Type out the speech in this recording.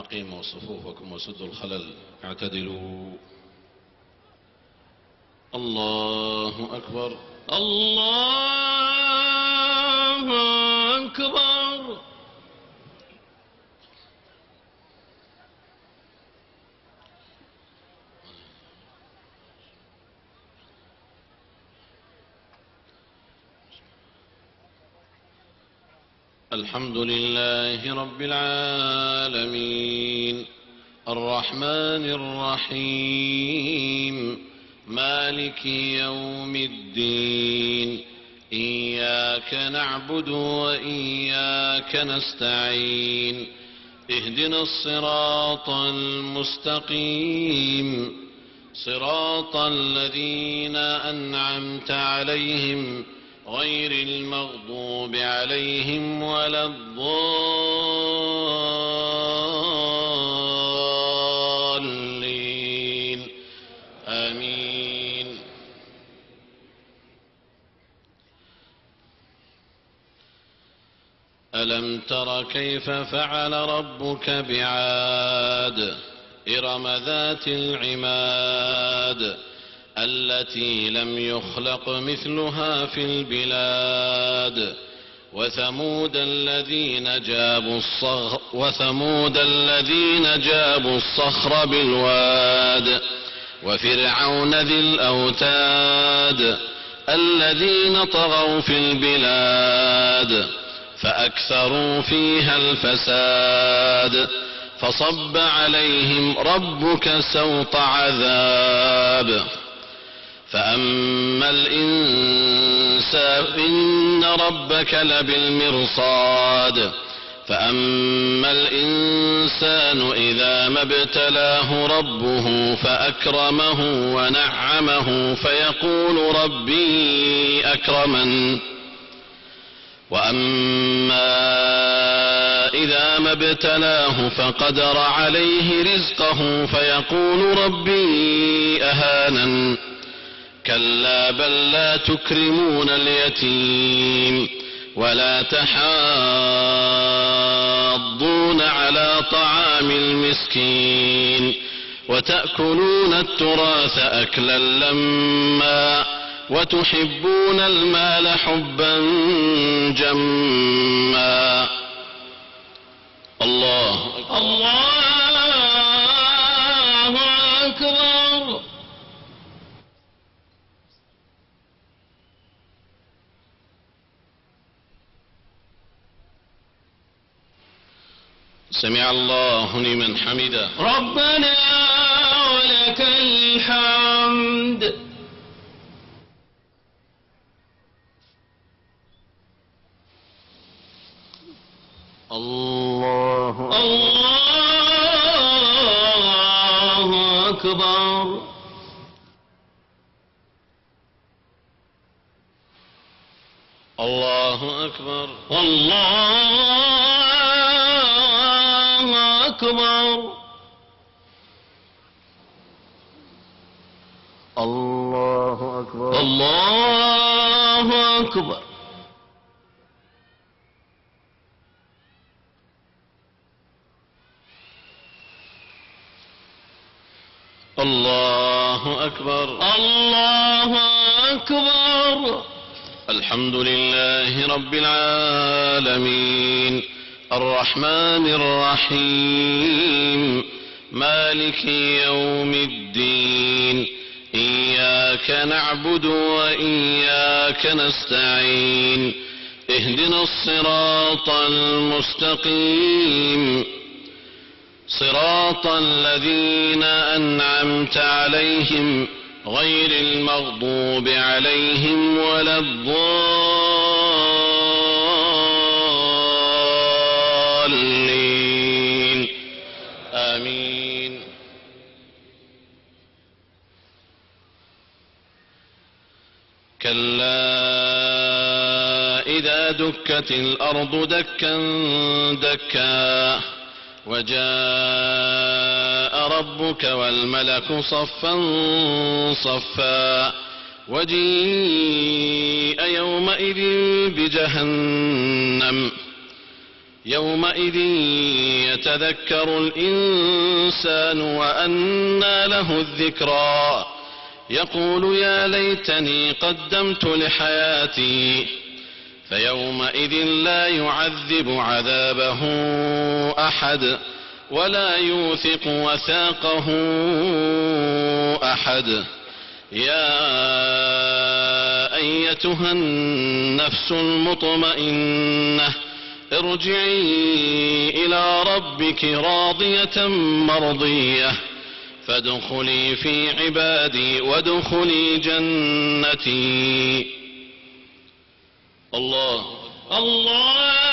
أقيموا صفوفكم وسدوا الخلل. اعتدلوا. الله أكبر. الله أكبر. الحمد لله رب العالمين الرحمن الرحيم مالك يوم الدين إياك نعبد وإياك نستعين اهدنا الصراط المستقيم صراط الذين أنعمت عليهم غير المغضوب عليهم ولا الضالين آمين. ألم تر كيف فعل ربك بعاد إرم ذات العماد التي لم يخلق مثلها في البلاد وثمود الذين جابوا الصخر بالواد وفرعون ذي الأوتاد الذين طغوا في البلاد فأكثروا فيها الفساد فصب عليهم ربك سوط عذاب فأما الإنسان إن ربك لبالمرصاد فأما الإنسان إذا ما ابتلاه ربه فأكرمه ونعمه فيقول ربي أكرمن وأما إذا ما ابتلاه فقدر عليه رزقه فيقول ربي أهانن كلا بل لا تكرمون اليتيم ولا تحاضون على طعام المسكين وتأكلون التراث أكلا لما وتحبون المال حبا جما. الله أكبر. سمع الله لمن حمده. ربنا ولك الحمد. الله أكبر. الله أكبر. الله أكبر. الله أكبر. الله أكبر. الله أكبر. الله أكبر. الحمد لله رب العالمين الرحمن الرحيم مالك يوم الدين إياك نعبد وإياك نستعين اهدنا الصراط المستقيم صراط الذين أنعمت عليهم غير المغضوب عليهم ولا الضالين آمين. كلا إذا دكت الأرض دكا دكا وجاء ربك والملك صفا صفا وجيء يومئذ بجهنم يومئذ يتذكر الإنسان وأنى له الذكرى يقول يا ليتني قدمت لحياتي فيومئذ لا يعذب عذابه أحد ولا يوثق وثاقه أحد. يا أيتها النفس المطمئنة ارجعي إلى ربك راضية مرضية فادخلي في عبادي وادخلي جنتي. الله